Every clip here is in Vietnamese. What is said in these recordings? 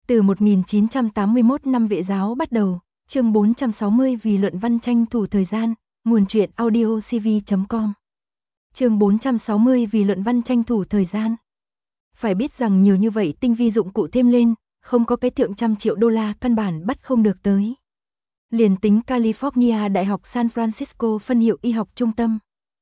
Từ 1981 năm Vệ giáo bắt đầu, chương 460 vì luận văn tranh thủ thời gian, nguồn truyện audiocv.com. Chương 460 vì luận văn tranh thủ thời gian. Phải biết rằng nhiều như vậy tinh vi dụng cụ thêm lên, không có cái thượng trăm triệu đô la căn bản bắt không được tới. Liền tính California Đại học San Francisco phân hiệu y học trung tâm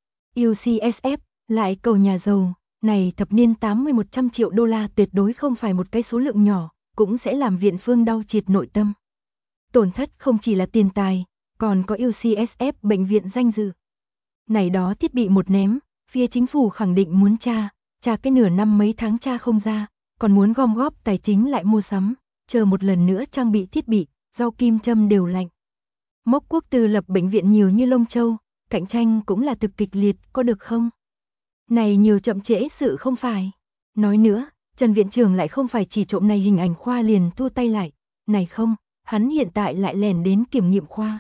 UCSF lại cầu nhà giàu, này thập niên 80-100 triệu đô la tuyệt đối không phải một cái số lượng nhỏ, cũng sẽ làm viện phương đau triệt nội tâm. Tổn thất không chỉ là tiền tài, còn có UCSF bệnh viện danh dự. Này đó thiết bị một ném, phía chính phủ khẳng định muốn tra cái nửa năm mấy tháng tra không ra, còn muốn gom góp tài chính lại mua sắm, chờ một lần nữa trang bị thiết bị, rau kim châm đều lạnh. Mốc quốc tư lập bệnh viện nhiều như lông châu, cạnh tranh cũng là thực kịch liệt, có được không? Này nhiều chậm trễ sự không phải. Nói nữa, Trần viện trưởng lại không phải chỉ trộm này hình ảnh khoa liền thu tay lại. Này không, hắn hiện tại lại lèn đến kiểm nghiệm khoa.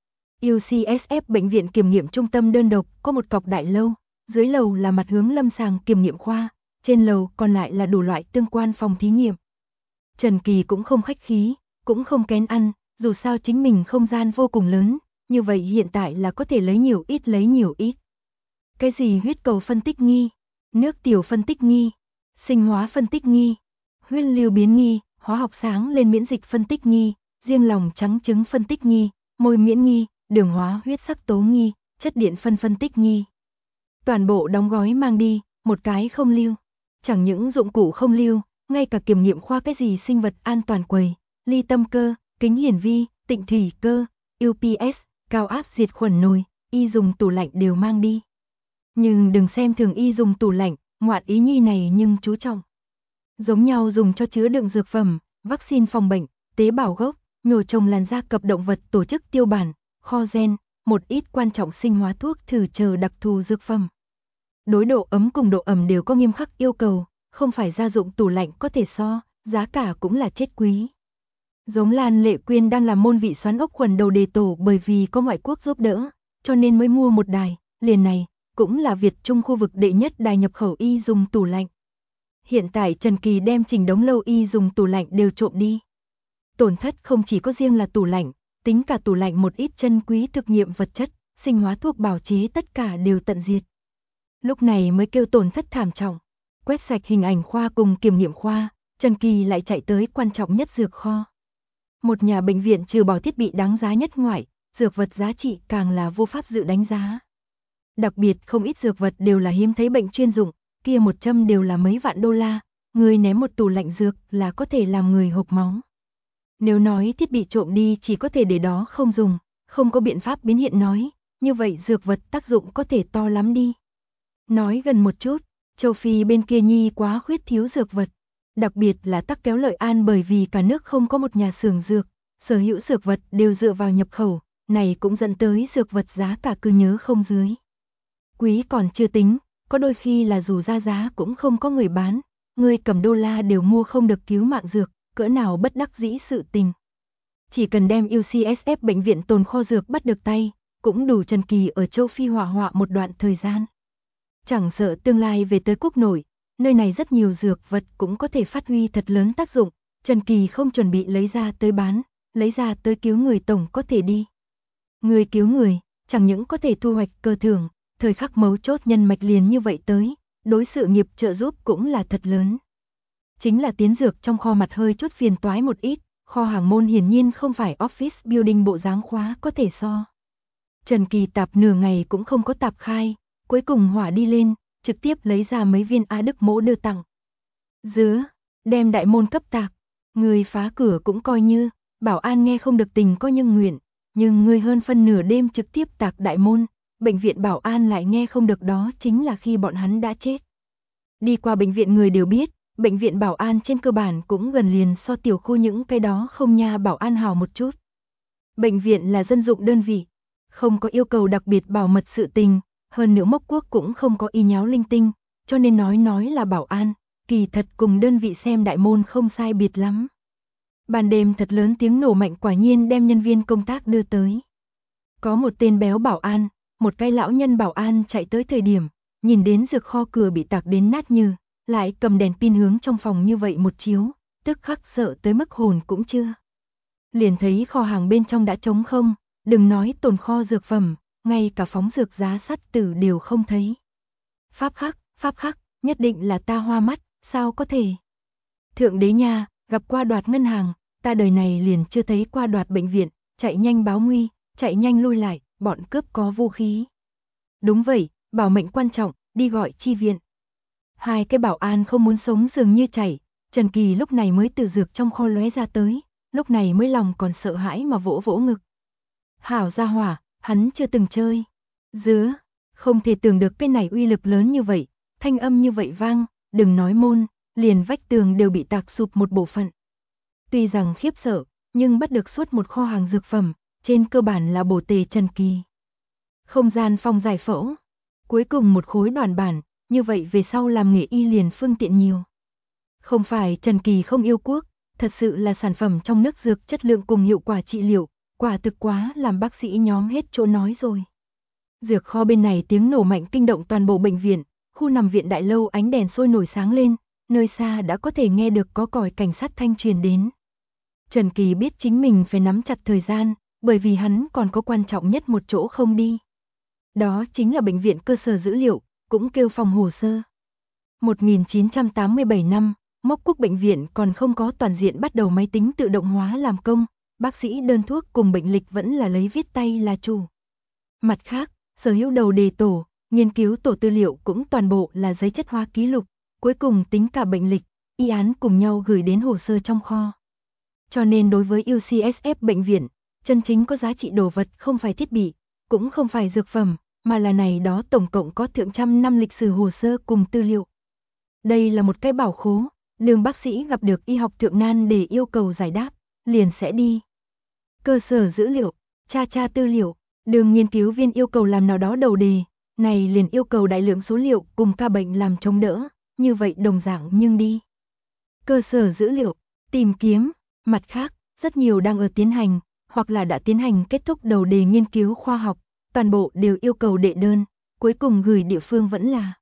UCSF bệnh viện kiểm nghiệm trung tâm đơn độc có một cọc đại lâu, dưới lầu là mặt hướng lâm sàng kiểm nghiệm khoa, trên lầu còn lại là đủ loại tương quan phòng thí nghiệm. Trần Kỳ cũng không khách khí, cũng không kén ăn, dù sao chính mình không gian vô cùng lớn, như vậy hiện tại là có thể lấy nhiều ít. Cái gì huyết cầu phân tích nghi, nước tiểu phân tích nghi, sinh hóa phân tích nghi, huyết lưu biến nghi, hóa học sáng lên miễn dịch phân tích nghi, riêng lòng trắng trứng phân tích nghi, môi miễn nghi, đường hóa huyết sắc tố nghi, chất điện phân tích nghi. Toàn bộ đóng gói mang đi, một cái không lưu. Chẳng những dụng cụ không lưu, ngay cả kiểm nghiệm khoa cái gì sinh vật an toàn quầy, ly tâm cơ, kính hiển vi, tịnh thủy cơ, UPS, cao áp diệt khuẩn nồi, y dùng tủ lạnh đều mang đi. Nhưng đừng xem thường y dùng tủ lạnh, ngoạn ý nhi này nhưng chú trọng. Giống nhau dùng cho chứa đựng dược phẩm, vaccine phòng bệnh, tế bào gốc, nhổ trồng làn da cập động vật tổ chức tiêu bản, kho gen, một ít quan trọng sinh hóa thuốc thử chờ đặc thù dược phẩm. Đối độ ấm cùng độ ẩm đều có nghiêm khắc yêu cầu, không phải gia dụng tủ lạnh có thể so, giá cả cũng là chết quý. Giống Lan Lệ Quyên đang làm môn vị xoắn ốc khuẩn đầu đề tổ bởi vì có ngoại quốc giúp đỡ, cho nên mới mua một đài, liền này cũng là Việt Trung khu vực đệ nhất đài nhập khẩu y dùng tủ lạnh. Hiện tại Trần Kỳ đem chỉnh đống lâu y dùng tủ lạnh đều trộm đi. Tổn thất không chỉ có riêng là tủ lạnh, tính cả tủ lạnh một ít chân quý thực nghiệm vật chất, sinh hóa thuốc bào chế tất cả đều tận diệt. Lúc này mới kêu tổn thất thảm trọng. Quét sạch hình ảnh khoa cùng kiểm nghiệm khoa, Trần Kỳ lại chạy tới quan trọng nhất dược kho. Một nhà bệnh viện trừ bỏ thiết bị đáng giá nhất ngoại, dược vật giá trị càng là vô pháp dự đánh giá. Đặc biệt không ít dược vật đều là hiếm thấy bệnh chuyên dụng, kia một châm đều là mấy vạn đô la, người ném một tủ lạnh dược là có thể làm người hộc máu. Nếu nói thiết bị trộm đi chỉ có thể để đó không dùng, không có biện pháp biến hiện nói, như vậy dược vật tác dụng có thể to lắm đi. Nói gần một chút, châu Phi bên kia nhi quá khuyết thiếu dược vật, đặc biệt là Tắc Kéo Lợi An bởi vì cả nước không có một nhà xưởng dược, sở hữu dược vật đều dựa vào nhập khẩu, này cũng dẫn tới dược vật giá cả cứ nhớ không dưới. Quý còn chưa tính, có đôi khi là dù ra giá cũng không có người bán, người cầm đô la đều mua không được cứu mạng dược, cỡ nào bất đắc dĩ sự tình. Chỉ cần đem UCSF bệnh viện tồn kho dược bắt được tay, cũng đủ Trần Kỳ ở châu Phi hỏa hoạ một đoạn thời gian. Chẳng sợ tương lai về tới quốc nội, nơi này rất nhiều dược vật cũng có thể phát huy thật lớn tác dụng, Trần Kỳ không chuẩn bị lấy ra tới bán, lấy ra tới cứu người tổng có thể đi. Người cứu người, chẳng những có thể thu hoạch cơ thưởng, thời khắc mấu chốt nhân mạch liền như vậy tới, đối sự nghiệp trợ giúp cũng là thật lớn. Chính là tiến dược trong kho mặt hơi chút phiền toái một ít, kho hàng môn hiển nhiên không phải office building bộ dáng khóa có thể so. Trần Kỳ tạp nửa ngày cũng không có tạp khai, cuối cùng hỏa đi lên, trực tiếp lấy ra mấy viên Á Đức mỗ đưa tặng. Dứa, đem đại môn cấp tạc, người phá cửa cũng coi như, bảo an nghe không được tình có nhưng nguyện, nhưng người hơn phân nửa đêm trực tiếp tạc đại môn, bệnh viện bảo an lại nghe không được đó chính là khi bọn hắn đã chết. Đi qua bệnh viện người đều biết, bệnh viện bảo an trên cơ bản cũng gần liền so tiểu khu những cái đó không nha bảo an hào một chút. Bệnh viện là dân dụng đơn vị, không có yêu cầu đặc biệt bảo mật sự tình, hơn nữa mốc quốc cũng không có y nháo linh tinh, cho nên nói là bảo an, kỳ thật cùng đơn vị xem đại môn không sai biệt lắm. Ban đêm thật lớn tiếng nổ mạnh quả nhiên đem nhân viên công tác đưa tới. Có một tên béo bảo an, một cái lão nhân bảo an chạy tới thời điểm, nhìn đến dược kho cửa bị tạc đến nát như, lại cầm đèn pin hướng trong phòng như vậy một chiếu, tức khắc sợ tới mức hồn cũng chưa. Liền thấy kho hàng bên trong đã trống không, đừng nói tồn kho dược phẩm, ngay cả phóng dược giá sắt tử đều không thấy. Pháp khắc, nhất định là ta hoa mắt, sao có thể? Thượng đế nha, gặp qua đoạt ngân hàng, ta đời này liền chưa thấy qua đoạt bệnh viện, chạy nhanh báo nguy, chạy nhanh lui lại, bọn cướp có vũ khí. Đúng vậy, bảo mệnh quan trọng, đi gọi chi viện. Hai cái bảo an không muốn sống dường như chảy, Trần Kỳ lúc này mới từ dược trong kho lóe ra tới, lúc này mới lòng còn sợ hãi mà vỗ vỗ ngực. Hảo gia hỏa, hắn chưa từng chơi. Dứa, không thể tưởng được cái này uy lực lớn như vậy, thanh âm như vậy vang, đừng nói môn, liền vách tường đều bị tạc sụp một bộ phận. Tuy rằng khiếp sợ, nhưng bắt được suốt một kho hàng dược phẩm, trên cơ bản là bổ tề Trần Kỳ. Không gian phòng giải phẫu, cuối cùng một khối đoàn bản, như vậy về sau làm nghề y liền phương tiện nhiều. Không phải Trần Kỳ không yêu quốc, thật sự là sản phẩm trong nước dược chất lượng cùng hiệu quả trị liệu, quả thực quá làm bác sĩ nhóm hết chỗ nói rồi. Dược kho bên này tiếng nổ mạnh kinh động toàn bộ bệnh viện, khu nằm viện đại lâu ánh đèn sôi nổi sáng lên, nơi xa đã có thể nghe được có còi cảnh sát thanh truyền đến. Trần Kỳ biết chính mình phải nắm chặt thời gian, bởi vì hắn còn có quan trọng nhất một chỗ không đi. Đó chính là bệnh viện cơ sở dữ liệu, cũng kêu phòng hồ sơ. 1987 năm, Mốc Quốc bệnh viện còn không có toàn diện bắt đầu máy tính tự động hóa làm công, bác sĩ đơn thuốc cùng bệnh lịch vẫn là lấy viết tay là chủ. Mặt khác, sở hữu đầu đề tổ, nghiên cứu tổ tư liệu cũng toàn bộ là giấy chất hóa ký lục, cuối cùng tính cả bệnh lịch, y án cùng nhau gửi đến hồ sơ trong kho. Cho nên đối với UCSF bệnh viện, chân chính có giá trị đồ vật không phải thiết bị, cũng không phải dược phẩm, mà là này đó tổng cộng có thượng trăm năm lịch sử hồ sơ cùng tư liệu. Đây là một cái bảo khố, đường bác sĩ gặp được y học thượng nan để yêu cầu giải đáp, liền sẽ đi. Cơ sở dữ liệu, tra tư liệu, đường nghiên cứu viên yêu cầu làm nào đó đầu đề, này liền yêu cầu đại lượng số liệu cùng ca bệnh làm chống đỡ, như vậy đồng dạng nhưng đi. Cơ sở dữ liệu, tìm kiếm, mặt khác, rất nhiều đang ở tiến hành, hoặc là đã tiến hành kết thúc đầu đề nghiên cứu khoa học, toàn bộ đều yêu cầu đệ đơn, cuối cùng gửi địa phương vẫn là.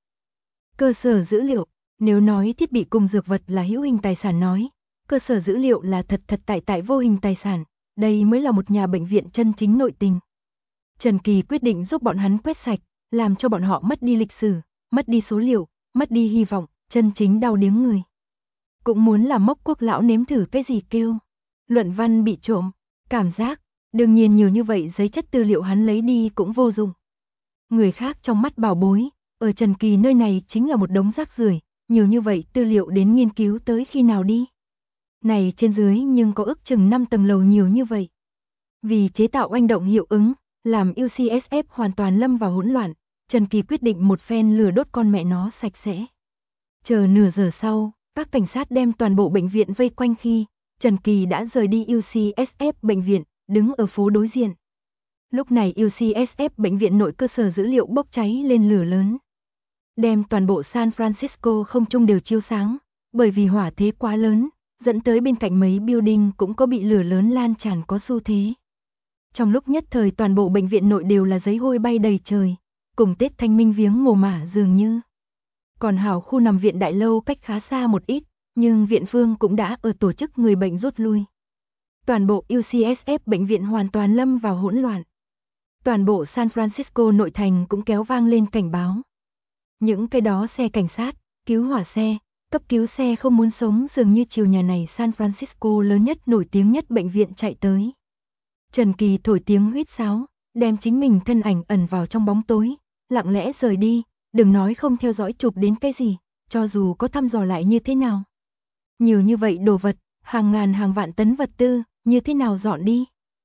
Cơ sở dữ liệu, nếu nói thiết bị cùng dược vật là hữu hình tài sản nói, cơ sở dữ liệu là thật tại vô hình tài sản, đây mới là một nhà bệnh viện chân chính nội tình. Trần Kỳ quyết định giúp bọn hắn quét sạch, làm cho bọn họ mất đi lịch sử, mất đi số liệu, mất đi hy vọng, chân chính đau điếng người. Cũng muốn làm Mốc Quốc lão nếm thử cái gì kêu. Luận văn bị trộm, cảm giác, đương nhiên nhiều như vậy giấy chất tư liệu hắn lấy đi cũng vô dụng. Người khác trong mắt bảo bối, ở Trần Kỳ nơi này chính là một đống rác rưởi, nhiều như vậy tư liệu đến nghiên cứu tới khi nào đi. Này trên dưới nhưng có ước chừng 5 tầng lầu nhiều như vậy. Vì chế tạo oanh động hiệu ứng, làm UCSF hoàn toàn lâm vào hỗn loạn, Trần Kỳ quyết định một phen lửa đốt con mẹ nó sạch sẽ. Chờ nửa giờ sau, các cảnh sát đem toàn bộ bệnh viện vây quanh khi, Trần Kỳ đã rời đi UCSF bệnh viện, đứng ở phố đối diện. Lúc này UCSF bệnh viện nội cơ sở dữ liệu bốc cháy lên lửa lớn. Đem toàn bộ San Francisco không trung đều chiếu sáng, bởi vì hỏa thế quá lớn, dẫn tới bên cạnh mấy building cũng có bị lửa lớn lan tràn có xu thế. Trong lúc nhất thời toàn bộ bệnh viện nội đều là giấy hôi bay đầy trời, cùng Tết Thanh Minh viếng mồ mả dường như. Còn hảo khu nằm viện đại lâu cách khá xa một ít, nhưng viện phương cũng đã ở tổ chức người bệnh rút lui. Toàn bộ UCSF bệnh viện hoàn toàn lâm vào hỗn loạn. Toàn bộ San Francisco nội thành cũng kéo vang lên cảnh báo. Những cái đó xe cảnh sát, cứu hỏa xe, cấp cứu xe không muốn sống dường như chiều nhà này San Francisco lớn nhất nổi tiếng nhất bệnh viện chạy tới. Trần Kỳ thổi tiếng huýt sáo, đem chính mình thân ảnh ẩn vào trong bóng tối, lặng lẽ rời đi, đừng nói không theo dõi chụp đến cái gì, cho dù có thăm dò lại như thế nào. Nhiều như vậy đồ vật, hàng ngàn hàng vạn tấn vật tư, như thế nào dọn đi?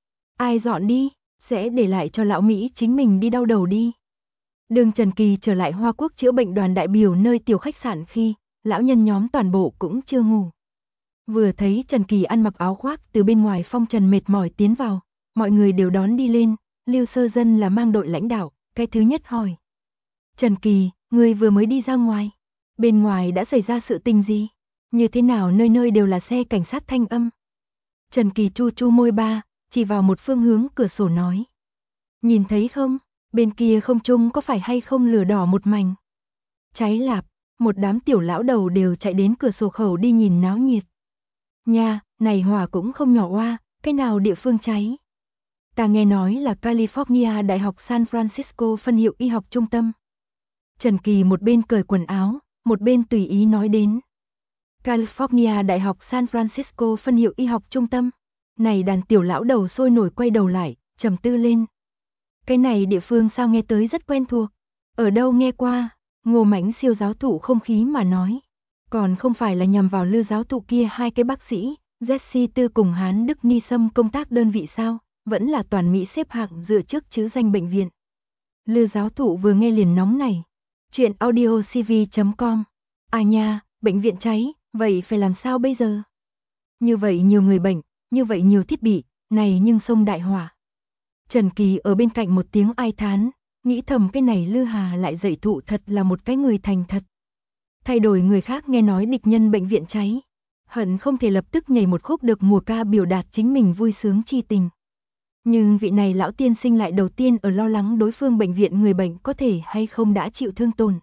Ai dọn đi, sẽ để lại cho lão Mỹ chính mình đi đau đầu đi. Đường Trần Kỳ trở lại Hoa Quốc chữa bệnh đoàn đại biểu nơi tiểu khách sạn khi, lão nhân nhóm toàn bộ cũng chưa ngủ. Vừa thấy Trần Kỳ ăn mặc áo khoác từ bên ngoài phong trần mệt mỏi tiến vào, mọi người đều đón đi lên, Lưu Sơ Dân là mang đội lãnh đạo, cái thứ nhất hỏi. Trần Kỳ, người vừa mới đi ra ngoài, bên ngoài đã xảy ra sự tình gì? Như thế nào nơi nơi đều là xe cảnh sát thanh âm? Trần Kỳ chu chu môi ba, chỉ vào một phương hướng cửa sổ nói. Nhìn thấy không, bên kia không trung có phải hay không lửa đỏ một mảnh? Cháy lạp, một đám tiểu lão đầu đều chạy đến cửa sổ khẩu đi nhìn náo nhiệt. Nha, này hỏa cũng không nhỏ oa, cái nào địa phương cháy? Ta nghe nói là California Đại học San Francisco phân hiệu y học trung tâm. Trần Kỳ một bên cởi quần áo, một bên tùy ý nói đến. California Đại học San Francisco phân hiệu y học trung tâm. Này đàn tiểu lão đầu sôi nổi quay đầu lại, trầm tư lên. Cái này địa phương sao nghe tới rất quen thuộc. Ở đâu nghe qua, Ngô Mãnh Siêu giáo thụ không khí mà nói. Còn không phải là nhằm vào Lư giáo thụ kia hai cái bác sĩ, Jesse Tư cùng Hán Đức Ni Sâm công tác đơn vị sao, vẫn là toàn Mỹ xếp hạng dựa trước chứ danh bệnh viện. Lư giáo thụ vừa nghe liền nóng này. Chuyện audiocv.com. À nha, bệnh viện cháy, vậy phải làm sao bây giờ? Như vậy nhiều người bệnh, như vậy nhiều thiết bị, này nhưng sông đại hỏa. Trần Kỳ ở bên cạnh một tiếng ai thán, nghĩ thầm cái này Lư Hà lại dạy thụ thật là một cái người thành thật. Thay đổi người khác nghe nói địch nhân bệnh viện cháy, hận không thể lập tức nhảy một khúc được mùa ca biểu đạt chính mình vui sướng chi tình. Nhưng vị này lão tiên sinh lại đầu tiên ở lo lắng đối phương bệnh viện người bệnh có thể hay không đã chịu thương tổn.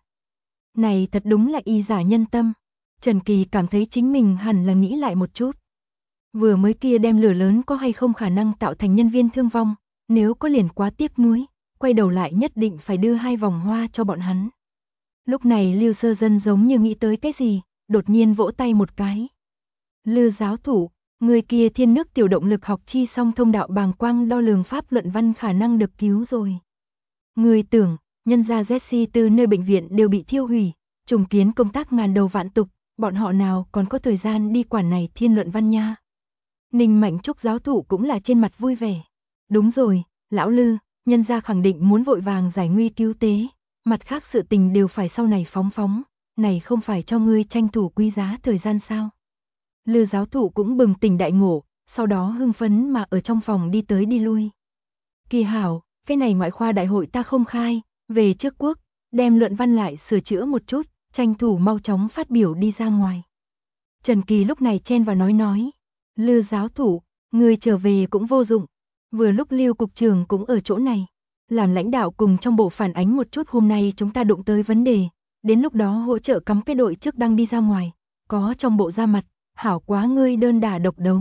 Này thật đúng là y giả nhân tâm. Trần Kỳ cảm thấy chính mình hẳn là nghĩ lại một chút. Vừa mới kia đem lửa lớn có hay không khả năng tạo thành nhân viên thương vong, nếu có liền quá tiếc nuối, quay đầu lại nhất định phải đưa 2 vòng hoa cho bọn hắn. Lúc này Lưu Sơ Dân giống như nghĩ tới cái gì, đột nhiên vỗ tay một cái. Lư giáo thủ, người kia thiên nước tiểu động lực học chi song thông đạo bàng quang đo lường pháp luận văn khả năng được cứu rồi. Người tưởng, nhân gia Jesse từ nơi bệnh viện đều bị thiêu hủy, trùng kiến công tác ngàn đầu vạn tục, bọn họ nào còn có thời gian đi quản này thiên luận văn nha. Ninh Mạnh Trúc giáo thủ cũng là trên mặt vui vẻ. Đúng rồi, lão Lư, nhân gia khẳng định muốn vội vàng giải nguy cứu tế, mặt khác sự tình đều phải sau này phóng, này không phải cho ngươi tranh thủ quý giá thời gian sao. Lư giáo thụ cũng bừng tỉnh đại ngộ, sau đó hưng phấn mà ở trong phòng đi tới đi lui. Kỳ hảo, cái này ngoại khoa đại hội ta không khai, về trước quốc, đem luận văn lại sửa chữa một chút, tranh thủ mau chóng phát biểu đi ra ngoài. Trần Kỳ lúc này chen vào nói, Lư giáo thủ, người trở về cũng vô dụng, vừa lúc Lưu cục trưởng cũng ở chỗ này. Làm lãnh đạo cùng trong bộ phản ánh một chút hôm nay chúng ta đụng tới vấn đề, đến lúc đó hỗ trợ cắm cái đội trước đăng đi ra ngoài, có trong bộ ra mặt, hảo quá ngươi đơn đả độc đấu.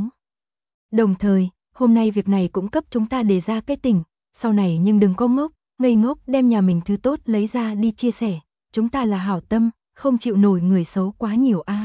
Đồng thời, hôm nay việc này cũng cấp chúng ta đề ra cái tỉnh, sau này nhưng đừng có ngốc, ngây ngốc đem nhà mình thứ tốt lấy ra đi chia sẻ, chúng ta là hảo tâm, không chịu nổi người xấu quá nhiều a.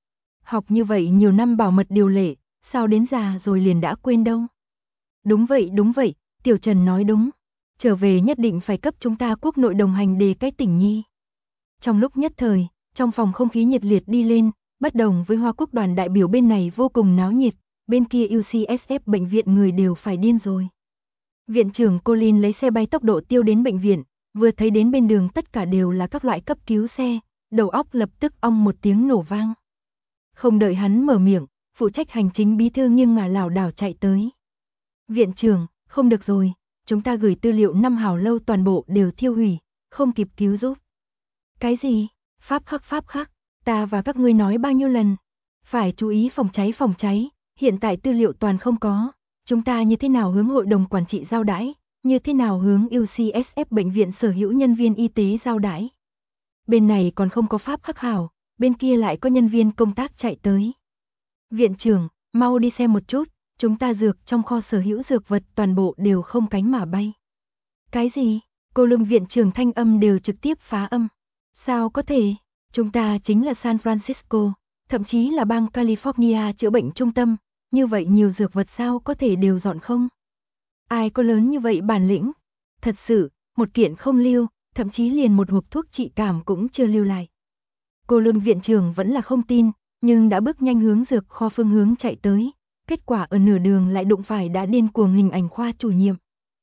Học như vậy nhiều năm bảo mật điều lệ, sao đến già rồi liền đã quên đâu. Đúng vậy, Tiểu Trần nói đúng. Trở về nhất định phải cấp chúng ta quốc nội đồng hành đề cái tỉnh nhi. Trong lúc nhất thời, trong phòng không khí nhiệt liệt đi lên, bất đồng với Hoa Quốc đoàn đại biểu bên này vô cùng náo nhiệt, bên kia UCSF bệnh viện người đều phải điên rồi. Viện trưởng Colin lấy xe bay tốc độ tiêu đến bệnh viện, vừa thấy đến bên đường tất cả đều là các loại cấp cứu xe, đầu óc lập tức ong một tiếng nổ vang. Không đợi hắn mở miệng, phụ trách hành chính bí thư nghiêng ngả lảo đảo chạy tới. Viện trưởng, không được rồi. Chúng ta gửi tư liệu 5 hào lâu toàn bộ đều thiêu hủy, không kịp cứu giúp. Cái gì? Pháp khắc, ta và các ngươi nói bao nhiêu lần. Phải chú ý phòng cháy, hiện tại tư liệu toàn không có. Chúng ta như thế nào hướng hội đồng quản trị giao đãi, như thế nào hướng UCSF bệnh viện sở hữu nhân viên y tế giao đãi. Bên này còn không có pháp khắc hảo, bên kia lại có nhân viên công tác chạy tới. Viện trưởng, mau đi xem một chút. Chúng ta dược trong kho sở hữu dược vật toàn bộ đều không cánh mà bay. Cái gì? Cô Lương viện trưởng thanh âm đều trực tiếp phá âm. Sao có thể? Chúng ta chính là San Francisco, thậm chí là bang California chữa bệnh trung tâm, như vậy nhiều dược vật sao có thể đều dọn không? Ai có lớn như vậy bản lĩnh? Thật sự, một kiện không lưu, thậm chí liền một hộp thuốc trị cảm cũng chưa lưu lại. Cô Lương viện trưởng vẫn là không tin, nhưng đã bước nhanh hướng dược kho phương hướng chạy tới. Kết quả ở nửa đường lại đụng phải đã điên cuồng hình ảnh khoa chủ nhiệm.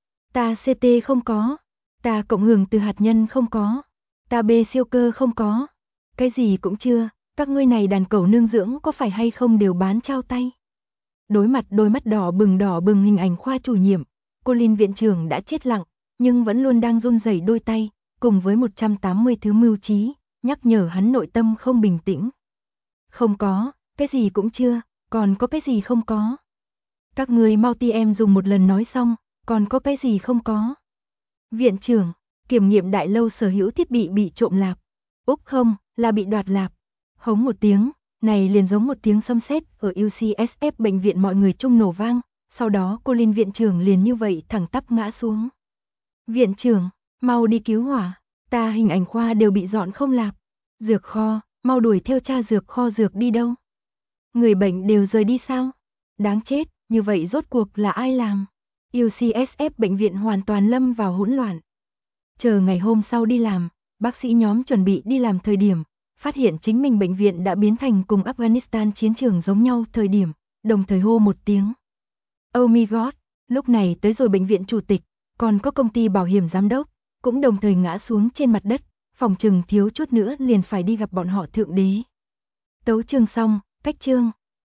Ta CT không có, ta cộng hưởng từ hạt nhân không có, ta B siêu cơ không có, cái gì cũng chưa, các ngươi này đàn cẩu nương dưỡng có phải hay không đều bán trao tay. Đối mặt đôi mắt đỏ bừng hình ảnh khoa chủ nhiệm, cô Linh viện trưởng đã chết lặng, nhưng vẫn luôn đang run rẩy đôi tay, cùng với 180 thứ mưu trí, nhắc nhở hắn nội tâm không bình tĩnh. Không có, cái gì cũng chưa. Còn có cái gì không có? Các người mau ti em dùng một lần nói xong, còn có cái gì không có? Viện trưởng, kiểm nghiệm đại lâu sở hữu thiết bị bị trộm lạp. Úc không, là bị đoạt lạp. Hống một tiếng, Này liền giống một tiếng sấm sét ở UCSF bệnh viện mọi người chung nổ vang, sau đó cô Linh viện trưởng liền như vậy thẳng tắp ngã xuống. Viện trưởng, mau đi cứu hỏa, ta hình ảnh khoa đều bị dọn không lạp. Dược kho, mau đuổi theo cha dược kho dược đi đâu? Người bệnh đều rời đi sao? Đáng chết, như vậy rốt cuộc là ai làm? UCSF bệnh viện hoàn toàn lâm vào hỗn loạn. Chờ ngày hôm sau đi làm, bác sĩ nhóm chuẩn bị đi làm thời điểm, phát hiện chính mình bệnh viện đã biến thành cùng Afghanistan chiến trường giống nhau thời điểm, đồng thời hô một tiếng. Oh my god, lúc này tới rồi bệnh viện chủ tịch, còn có công ty bảo hiểm giám đốc, cũng đồng thời ngã xuống trên mặt đất, phòng trừng thiếu chút nữa liền phải đi gặp bọn họ thượng đế. Tấu chương xong, cách chương.